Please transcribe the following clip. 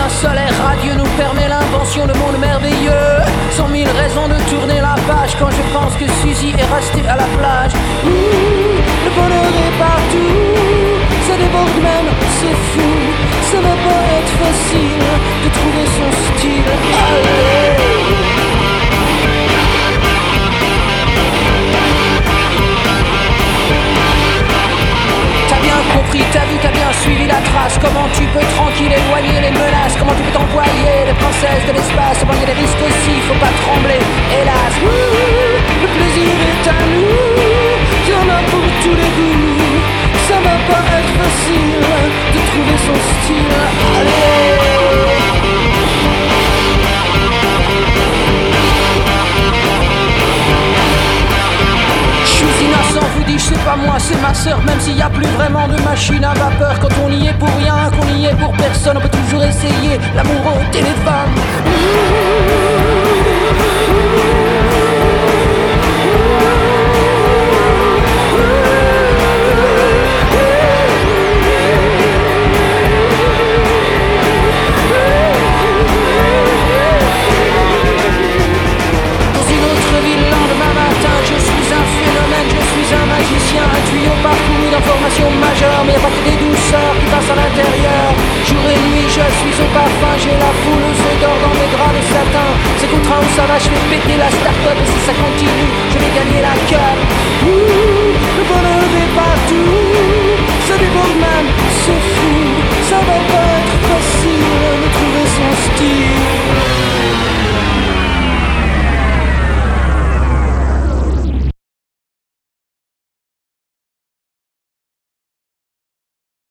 un soleil radieux nous permet l'invention de monde merveilleux. 100 000 raisons de tourner la page quand je pense que Suzy est restée à la plage. Le bonheur est partout, ça déborde même, c'est fou. Ça va pas être facile de trouver son style. Allez. T'as bien compris, t'as vu, t'as bien suivi la trace. Comment tu peux tranquille éloigner les menaces. Comment tu peux t'envoyer les princesses de l'espace. Bon, y a des risques aussi, faut pas trembler, hélas. Le plaisir est à nous, y'en a pour tous les goûts. Ça va pas être facile de trouver son style. Allez. Je suis innocent, vous dis, c'est pas moi, c'est ma sœur. Même s'il y a plus vraiment de machine à vapeur. Quand on y est pour rien, qu'on y est pour personne, on peut toujours essayer l'amour au téléphone. Un tuyau parcouru d'informations majeures. Mais y'a pas que des douceurs qui passent à l'intérieur. Jour et nuit je suis au parfum. J'ai la foule où se dort dans mes draps de satin. C'est contre un où ça va, je vais péter la start-up. Et si ça continue, je vais gagner la cup. Le bonheur est partout, ça déborde même, c'est fou. Ça va pas être facile de trouver